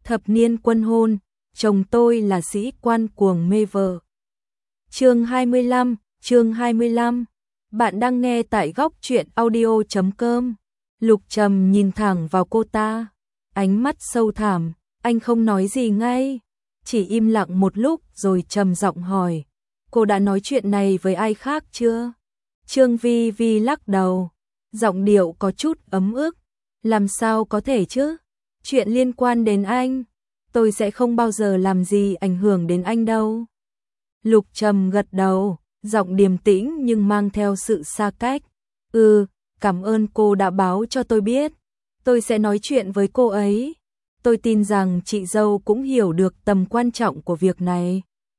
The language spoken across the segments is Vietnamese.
thập niên quân hôn, chồng tôi là sĩ quan cuồng mê vợ. Chương 25, bạn đang nghe tại góc truyện audio.com. Lục Trầm nhìn thẳng vào cô ta, ánh mắt sâu thẳm, anh không nói gì ngay, chỉ im lặng một lúc rồi trầm giọng hỏi, cô đã nói chuyện này với ai khác chưa? Trương Vi Vi lắc đầu, giọng điệu có chút ấm ức, làm sao có thể chứ? Chuyện liên quan đến anh, tôi sẽ không bao giờ làm gì ảnh hưởng đến anh đâu. Lục Trầm gật đầu, giọng điềm tĩnh nhưng mang theo sự xa cách. Cảm ơn cô đã báo cho tôi biết. Tôi sẽ nói chuyện với cô ấy. Tôi tin rằng chị dâu cũng hiểu được tầm quan trọng của việc này.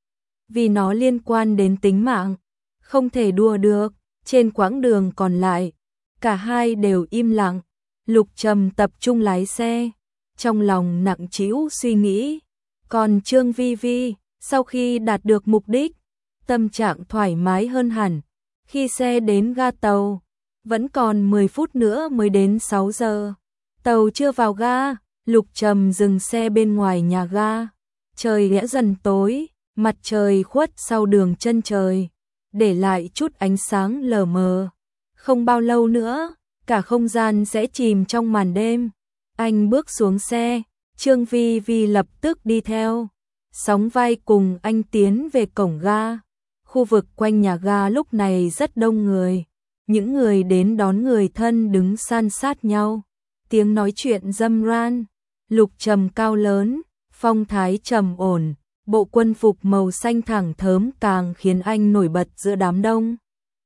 Vì nó liên quan đến tính mạng, không thể đùa được. Trên quãng đường còn lại, cả hai đều im lặng. Lục Trầm tập trung lái xe, trong lòng nặng trĩu suy nghĩ. Còn Trương Vi Vi, sau khi đạt được mục đích, tâm trạng thoải mái hơn hẳn. Khi xe đến ga tàu, vẫn còn 10 phút nữa mới đến 6 giờ. Tàu chưa vào ga, Lục Trầm dừng xe bên ngoài nhà ga. Trời đã dần tối, mặt trời khuất sau đường chân trời, để lại chút ánh sáng lờ mờ. Không bao lâu nữa, cả không gian sẽ chìm trong màn đêm. Anh bước xuống xe, Trương Vi Vi lập tức đi theo, sóng vai cùng anh tiến về cổng ga. Khu vực quanh nhà ga lúc này rất đông người, những người đến đón người thân đứng san sát nhau, tiếng nói chuyện râm ran. Lục Trầm cao lớn, phong thái trầm ổn, bộ quân phục màu xanh thẳng thớm càng khiến anh nổi bật giữa đám đông.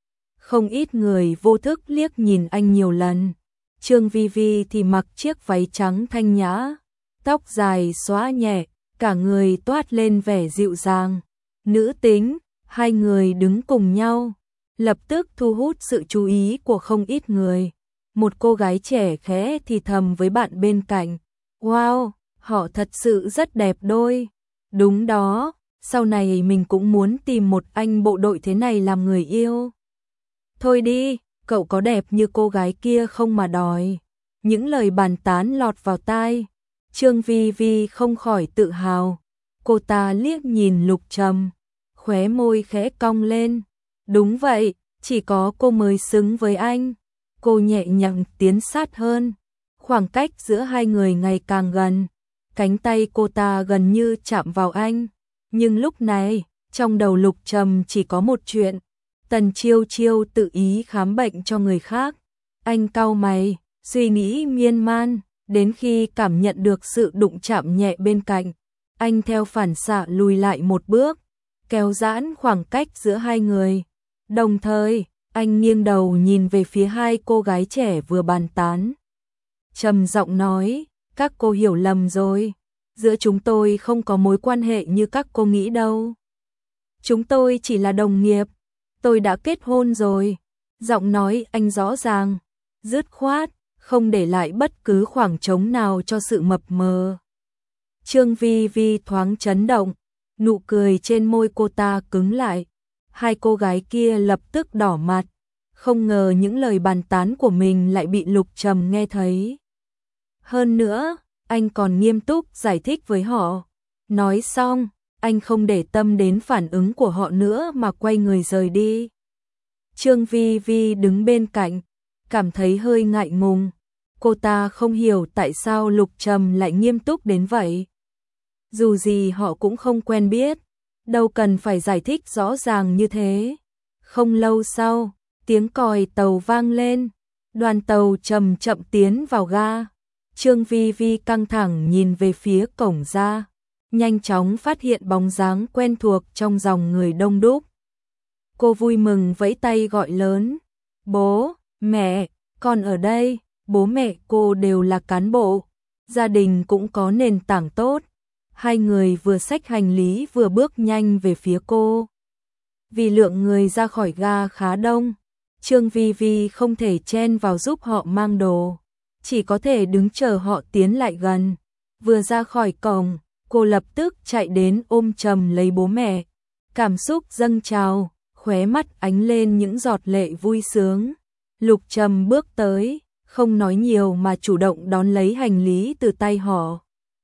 Không ít người vô thức liếc nhìn anh nhiều lần. Trương Vi Vi thì mặc chiếc váy trắng thanh nhã, tóc dài xõa nhẹ, cả người toát lên vẻ dịu dàng, nữ tính. Hai người đứng cùng nhau, lập tức thu hút sự chú ý của không ít người. Một cô gái trẻ khẽ thì thầm với bạn bên cạnh, wow, họ thật sự rất đẹp đôi. Đúng đó, sau này mình cũng muốn tìm một anh bộ đội thế này làm người yêu. Thôi đi, cậu có đẹp như cô gái kia không mà đòi. Những lời bàn tán lọt vào tai, Trương Vi Vi không khỏi tự hào. Cô ta liếc nhìn Lục Trầm, khóe môi khẽ cong lên. Đúng vậy, chỉ có cô mới xứng với anh. Cô nhẹ nhàng tiến sát hơn, khoảng cách giữa hai người ngày càng gần. Cánh tay cô ta gần như chạm vào anh. Nhưng lúc này, trong đầu Lục Trầm chỉ có một chuyện. Tần Chiêu Chiêu tự ý khám bệnh cho người khác. Anh cau mày, suy nghĩ miên man, đến khi cảm nhận được sự đụng chạm nhẹ bên cạnh, anh theo phản xạ lùi lại một bước, kéo giãn khoảng cách giữa hai người. Đồng thời, anh nghiêng đầu nhìn về phía hai cô gái trẻ vừa bàn tán. Trầm giọng nói, các cô hiểu lầm rồi, giữa chúng tôi không có mối quan hệ như các cô nghĩ đâu. Chúng tôi chỉ là đồng nghiệp, tôi đã kết hôn rồi. Giọng nói anh rõ ràng, dứt khoát, không để lại bất cứ khoảng trống nào cho sự mập mờ. Trương Vi Vi thoáng chấn động, nụ cười trên môi cô ta cứng lại. Hai cô gái kia lập tức đỏ mặt, không ngờ những lời bàn tán của mình lại bị Lục Trầm nghe thấy. Hơn nữa, anh còn nghiêm túc giải thích với họ. Nói xong, anh không để tâm đến phản ứng của họ nữa mà quay người rời đi. Trương Vi Vi đứng bên cạnh, cảm thấy hơi ngại ngùng. Cô ta không hiểu tại sao Lục Trầm lại nghiêm túc đến vậy. Dù gì họ cũng không quen biết, đâu cần phải giải thích rõ ràng như thế. Không lâu sau, tiếng còi tàu vang lên, đoàn tàu chậm chậm tiến vào ga. Trương Vi Vi căng thẳng nhìn về phía cổng ra, nhanh chóng phát hiện bóng dáng quen thuộc trong dòng người đông đúc. Cô vui mừng vẫy tay gọi lớn, bố, mẹ, con ở đây. Bố mẹ cô đều là cán bộ, gia đình cũng có nền tảng tốt. Hai người vừa xách hành lý vừa bước nhanh về phía cô. Vì lượng người ra khỏi ga khá đông, Trương Vi Vi không thể chen vào giúp họ mang đồ, chỉ có thể đứng chờ họ tiến lại gần. Vừa ra khỏi cổng, cô lập tức chạy đến ôm chầm lấy bố mẹ. Cảm xúc dâng trào, khóe mắt ánh lên những giọt lệ vui sướng. Lục Trầm bước tới, không nói nhiều mà chủ động đón lấy hành lý từ tay họ.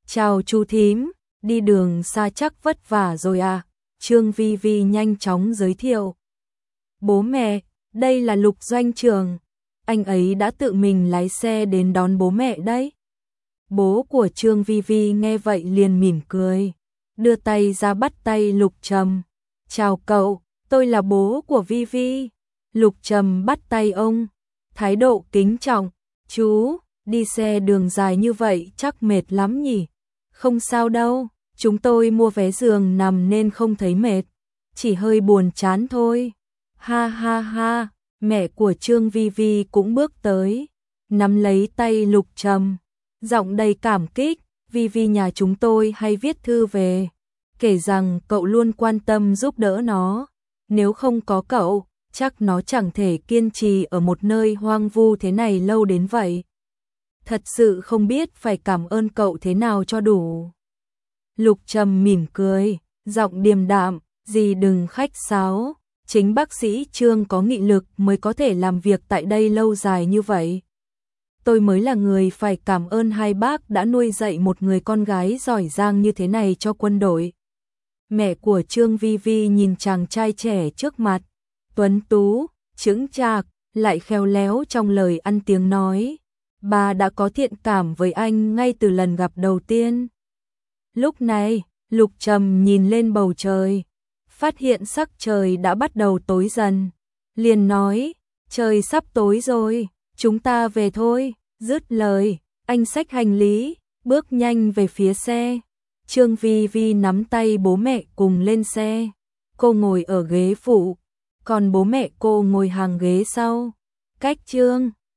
Chào chú thím, đi đường xa chắc vất vả rồi à? Trương Vi Vi nhanh chóng giới thiệu. Bố mẹ, đây là Lục Doanh Trường. Anh ấy đã tự mình lái xe đến đón bố mẹ đấy. Bố của Trương Vi Vi nghe vậy liền mỉm cười, đưa tay ra bắt tay Lục Trầm. Chào cậu, tôi là bố của Vi Vi. Lục Trầm bắt tay ông, thái độ kính trọng. Chú, đi xe đường dài như vậy chắc mệt lắm nhỉ? Không sao đâu, chúng tôi mua vé giường nằm nên không thấy mệt, chỉ hơi buồn chán thôi. Ha ha ha, mẹ của Trương Vi Vi cũng bước tới, nắm lấy tay Lục Trầm, giọng đầy cảm kích. Vi Vi nhà chúng tôi hay viết thư về, kể rằng cậu luôn quan tâm giúp đỡ nó. Nếu không có cậu, chắc nó chẳng thể kiên trì ở một nơi hoang vu thế này lâu đến vậy. Thật sự không biết phải cảm ơn cậu thế nào cho đủ. Lục Trầm mỉm cười, giọng điềm đạm, dì đừng khách sáo, chính bác sĩ Trương có nghị lực mới có thể làm việc tại đây lâu dài như vậy. Tôi mới là người phải cảm ơn hai bác đã nuôi dạy một người con gái giỏi giang như thế này cho quân đội. Mẹ của Trương Vi Vi nhìn chàng trai trẻ trước mặt, tuấn tú, chững chạc, lại khéo léo trong lời ăn tiếng nói. Bà đã có thiện cảm với anh ngay từ lần gặp đầu tiên. Lúc này, Lục Trầm nhìn lên bầu trời, phát hiện sắc trời đã bắt đầu tối dần. Liền nói, trời sắp tối rồi, chúng ta về thôi. Dứt lời, anh xách hành lý, bước nhanh về phía xe. Trương Vi Vi nắm tay bố mẹ cùng lên xe. Cô ngồi ở ghế phụ, còn bố mẹ cô ngồi hàng ghế sau. Cách Trương